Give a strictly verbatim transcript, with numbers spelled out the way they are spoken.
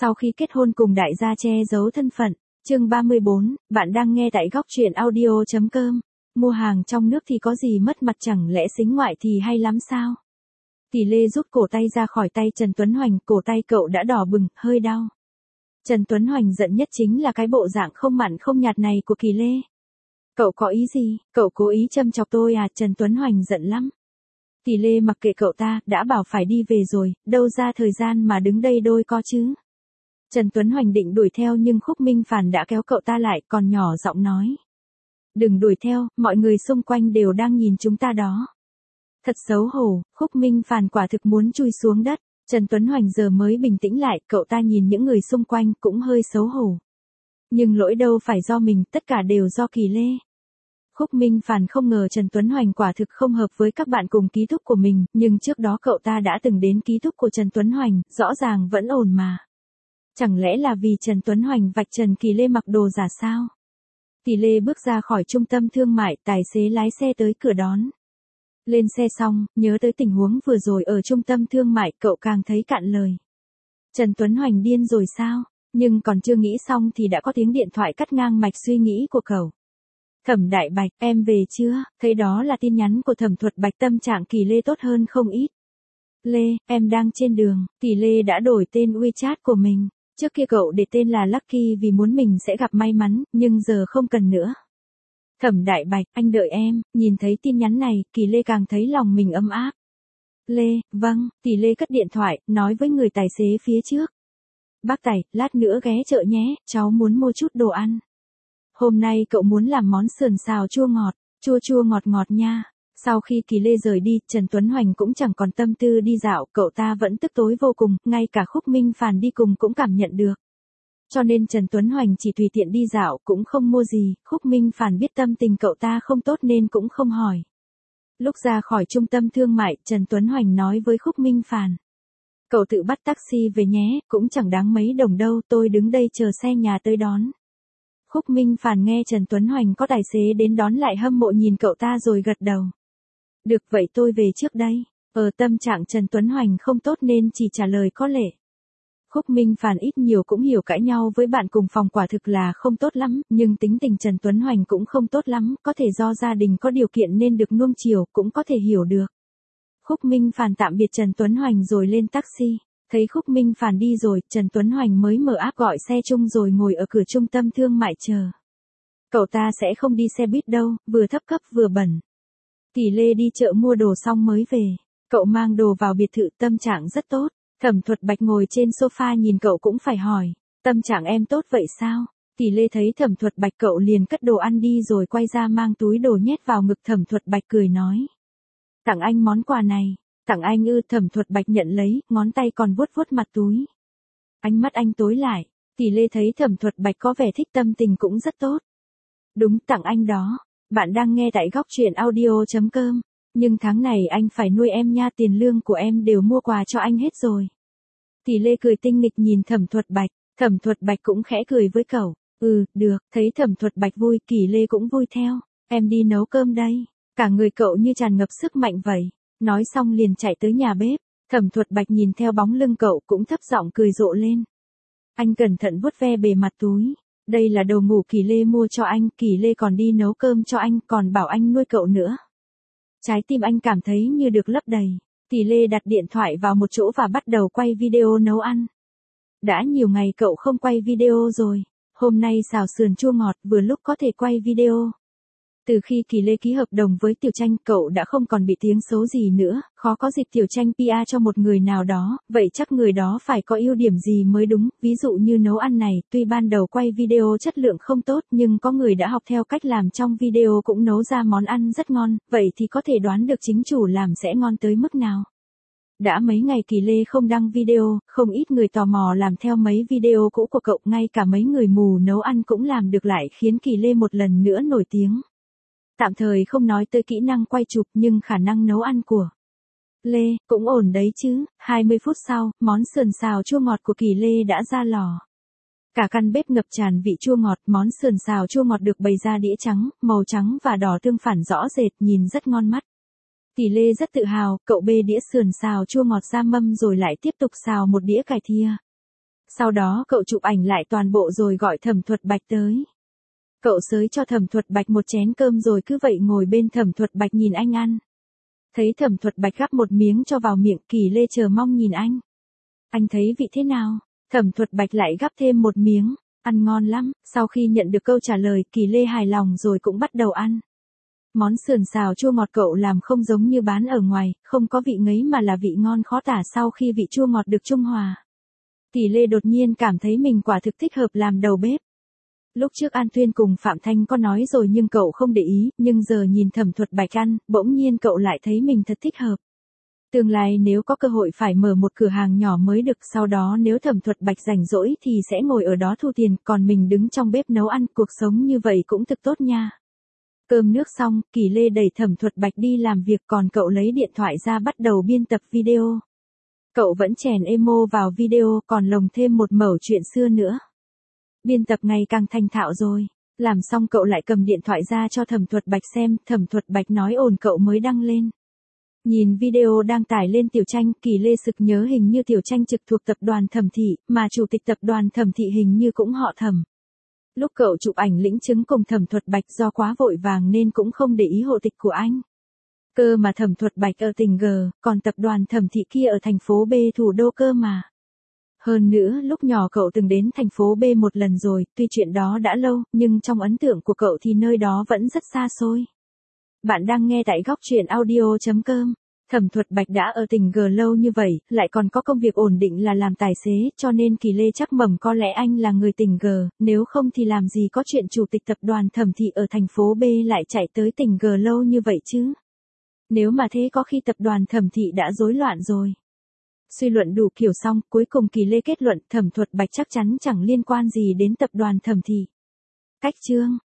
Sau khi kết hôn cùng đại gia che giấu thân phận. Chương ba mươi bốn, bạn đang nghe tại góc truyện audio chấm com. Mua hàng trong nước thì có gì mất mặt, chẳng lẽ sính ngoại thì hay lắm sao? Tỷ Lê rút cổ tay ra khỏi tay Trần Tuấn Hoành, cổ tay cậu đã đỏ bừng, hơi đau. Trần Tuấn Hoành giận nhất chính là cái bộ dạng không mặn không nhạt này của Kỳ Lê. Cậu có ý gì, cậu cố ý châm chọc tôi à? Trần Tuấn Hoành giận lắm. Tỷ Lê mặc kệ cậu ta, đã bảo phải đi về rồi, đâu ra thời gian mà đứng đây đôi co chứ. Trần Tuấn Hoành định đuổi theo nhưng Khúc Minh Phàn đã kéo cậu ta lại, còn nhỏ giọng nói. Đừng đuổi theo, mọi người xung quanh đều đang nhìn chúng ta đó. Thật xấu hổ, Khúc Minh Phàn quả thực muốn chui xuống đất. Trần Tuấn Hoành giờ mới bình tĩnh lại, cậu ta nhìn những người xung quanh cũng hơi xấu hổ. Nhưng lỗi đâu phải do mình, tất cả đều do Kỳ Lê. Khúc Minh Phàn không ngờ Trần Tuấn Hoành quả thực không hợp với các bạn cùng ký túc của mình, nhưng trước đó cậu ta đã từng đến ký túc của Trần Tuấn Hoành, rõ ràng vẫn ổn mà. Chẳng lẽ là vì Trần Tuấn Hoành vạch trần Kỳ Lê mặc đồ giả sao? Kỳ Lê bước ra khỏi trung tâm thương mại, tài xế lái xe tới cửa đón. Lên xe xong, nhớ tới tình huống vừa rồi ở trung tâm thương mại, cậu càng thấy cạn lời. Trần Tuấn Hoành điên rồi sao? Nhưng còn chưa nghĩ xong thì đã có tiếng điện thoại cắt ngang mạch suy nghĩ của cậu. Thẩm Đại Bạch, em về chưa? Thấy đó là tin nhắn của Thẩm Thuật Bạch, tâm trạng Kỳ Lê tốt hơn không ít. Lê, em đang trên đường. Kỳ Lê đã đổi tên WeChat của mình. Trước kia cậu để tên là Lucky vì muốn mình sẽ gặp may mắn, nhưng giờ không cần nữa. Thẩm Đại Bạch, anh đợi em. Nhìn thấy tin nhắn này, Kỳ Lê càng thấy lòng mình ấm áp. Lê, vâng. Tỷ Lê cất điện thoại, nói với người tài xế phía trước. Bác Tài, lát nữa ghé chợ nhé, cháu muốn mua chút đồ ăn. Hôm nay cậu muốn làm món sườn xào chua ngọt, chua chua ngọt ngọt nha. Sau khi Kỳ Lê rời đi, Trần Tuấn Hoành cũng chẳng còn tâm tư đi dạo, cậu ta vẫn tức tối vô cùng, ngay cả Khúc Minh Phàn đi cùng cũng cảm nhận được. Cho nên Trần Tuấn Hoành chỉ tùy tiện đi dạo, cũng không mua gì. Khúc Minh Phàn biết tâm tình cậu ta không tốt nên cũng không hỏi. Lúc ra khỏi trung tâm thương mại, Trần Tuấn Hoành nói với Khúc Minh Phàn. Cậu tự bắt taxi về nhé, cũng chẳng đáng mấy đồng đâu, tôi đứng đây chờ xe nhà tới đón. Khúc Minh Phàn nghe Trần Tuấn Hoành có tài xế đến đón lại hâm mộ nhìn cậu ta rồi gật đầu. Được vậy tôi về trước đây. Ở tâm trạng Trần Tuấn Hoành không tốt nên chỉ trả lời có lệ. Khúc Minh Phàn ít nhiều cũng hiểu cãi nhau với bạn cùng phòng quả thực là không tốt lắm, nhưng tính tình Trần Tuấn Hoành cũng không tốt lắm, có thể do gia đình có điều kiện nên được nuông chiều, cũng có thể hiểu được. Khúc Minh Phàn tạm biệt Trần Tuấn Hoành rồi lên taxi. Thấy Khúc Minh Phàn đi rồi, Trần Tuấn Hoành mới mở app gọi xe chung rồi ngồi ở cửa trung tâm thương mại chờ. Cậu ta sẽ không đi xe buýt đâu, vừa thấp cấp vừa bẩn. Tỷ Lê đi chợ mua đồ xong mới về. Cậu mang đồ vào biệt thự, tâm trạng rất tốt. Thẩm Thuật Bạch ngồi trên sofa nhìn cậu cũng phải hỏi. Tâm trạng em tốt vậy sao? Tỷ Lê thấy Thẩm Thuật Bạch cậu liền cất đồ ăn đi rồi quay ra mang túi đồ nhét vào ngực. Thẩm Thuật Bạch cười nói. Tặng anh món quà này. Tặng anh ư? Thẩm Thuật Bạch nhận lấy, ngón tay còn vuốt vuốt mặt túi. Ánh mắt anh tối lại. Tỷ Lê thấy Thẩm Thuật Bạch có vẻ thích, tâm tình cũng rất tốt. Đúng, tặng anh đó. Bạn đang nghe tại góc truyện audio chấm com. Nhưng tháng này anh phải nuôi em nha, tiền lương của em đều mua quà cho anh hết rồi. Tỷ Lê cười tinh nghịch nhìn Thẩm Thuật Bạch. Thẩm Thuật Bạch cũng khẽ cười với cậu. Ừ, được. Thấy Thẩm Thuật Bạch vui, Kỳ Lê cũng vui theo. Em đi nấu cơm đây. Cả người cậu như tràn ngập sức mạnh vậy. Nói xong liền chạy tới nhà bếp. Thẩm Thuật Bạch nhìn theo bóng lưng cậu cũng thấp giọng cười rộ lên. Anh cẩn thận vuốt ve bề mặt túi. Đây là đồ ngủ Kỳ Lê mua cho anh, Kỳ Lê còn đi nấu cơm cho anh, còn bảo anh nuôi cậu nữa. Trái tim anh cảm thấy như được lấp đầy. Tỷ Lê đặt điện thoại vào một chỗ và bắt đầu quay video nấu ăn. Đã nhiều ngày cậu không quay video rồi. Hôm nay xào sườn chua ngọt, vừa lúc có thể quay video. Từ khi Kỳ Lê ký hợp đồng với Tiểu Tranh, cậu đã không còn bị tiếng xấu gì nữa, khó có dịp Tiểu Tranh pê e cho một người nào đó, vậy chắc người đó phải có ưu điểm gì mới đúng, ví dụ như nấu ăn này, tuy ban đầu quay video chất lượng không tốt nhưng có người đã học theo cách làm trong video cũng nấu ra món ăn rất ngon, vậy thì có thể đoán được chính chủ làm sẽ ngon tới mức nào. Đã mấy ngày Kỳ Lê không đăng video, không ít người tò mò làm theo mấy video cũ của cậu, ngay cả mấy người mù nấu ăn cũng làm được lại khiến Kỳ Lê một lần nữa nổi tiếng. Tạm thời không nói tới kỹ năng quay chụp nhưng khả năng nấu ăn của Lê cũng ổn đấy chứ. hai mươi phút sau, món sườn xào chua ngọt của Kỳ Lê đã ra lò. Cả căn bếp ngập tràn vị chua ngọt, món sườn xào chua ngọt được bày ra đĩa trắng, màu trắng và đỏ tương phản rõ rệt, nhìn rất ngon mắt. Kỳ Lê rất tự hào, cậu bê đĩa sườn xào chua ngọt ra mâm rồi lại tiếp tục xào một đĩa cải thìa. Sau đó cậu chụp ảnh lại toàn bộ rồi gọi Thẩm Thuật Bạch tới. Cậu xới cho Thẩm Thuật Bạch một chén cơm rồi cứ vậy ngồi bên Thẩm Thuật Bạch nhìn anh ăn. Thấy Thẩm Thuật Bạch gắp một miếng cho vào miệng, Kỳ Lê chờ mong nhìn anh. Anh thấy vị thế nào? Thẩm Thuật Bạch lại gắp thêm một miếng, ăn ngon lắm. Sau khi nhận được câu trả lời, Kỳ Lê hài lòng rồi cũng bắt đầu ăn. Món sườn xào chua ngọt cậu làm không giống như bán ở ngoài, không có vị ngấy mà là vị ngon khó tả sau khi vị chua ngọt được trung hòa. Kỳ Lê đột nhiên cảm thấy mình quả thực thích hợp làm đầu bếp. Lúc trước An Tuyên cùng Phạm Thanh có nói rồi nhưng cậu không để ý, nhưng giờ nhìn Thẩm Thuật Bạch ăn, bỗng nhiên cậu lại thấy mình thật thích hợp. Tương lai nếu có cơ hội phải mở một cửa hàng nhỏ mới được, sau đó nếu Thẩm Thuật Bạch rảnh rỗi thì sẽ ngồi ở đó thu tiền, còn mình đứng trong bếp nấu ăn, cuộc sống như vậy cũng thực tốt nha. Cơm nước xong, Kỳ Lê đẩy Thẩm Thuật Bạch đi làm việc, còn cậu lấy điện thoại ra bắt đầu biên tập video. Cậu vẫn chèn emo vào video, còn lồng thêm một mẩu chuyện xưa nữa. Biên tập ngày càng thành thạo rồi. Làm xong cậu lại cầm điện thoại ra cho Thẩm Thuật Bạch xem, Thẩm Thuật Bạch nói ổn cậu mới đăng lên. Nhìn video đang tải lên Tiểu Tranh, Kỳ Lê sực nhớ hình như Tiểu Tranh trực thuộc tập đoàn Thẩm Thị, mà chủ tịch tập đoàn Thẩm Thị hình như cũng họ Thẩm. Lúc cậu chụp ảnh lĩnh chứng cùng Thẩm Thuật Bạch do quá vội vàng nên cũng không để ý hộ tịch của anh. Cơ mà Thẩm Thuật Bạch ở tỉnh G, còn tập đoàn Thẩm Thị kia ở thành phố B thủ đô cơ mà. Hơn nữa, lúc nhỏ cậu từng đến thành phố B một lần rồi, tuy chuyện đó đã lâu, nhưng trong ấn tượng của cậu thì nơi đó vẫn rất xa xôi. Bạn đang nghe tại góc truyện audio chấm com. Thẩm Thuật Bạch đã ở tỉnh G lâu như vậy, lại còn có công việc ổn định là làm tài xế, cho nên Kỳ Lê chắc mẩm có lẽ anh là người tỉnh G, nếu không thì làm gì có chuyện chủ tịch tập đoàn Thẩm Thị ở thành phố B lại chạy tới tỉnh G lâu như vậy chứ. Nếu mà thế có khi tập đoàn Thẩm Thị đã rối loạn rồi. Suy luận đủ kiểu xong, cuối cùng Kỳ Lê kết luận Thẩm Thuật Bạch chắc chắn chẳng liên quan gì đến tập đoàn Thẩm Thị. Cách chương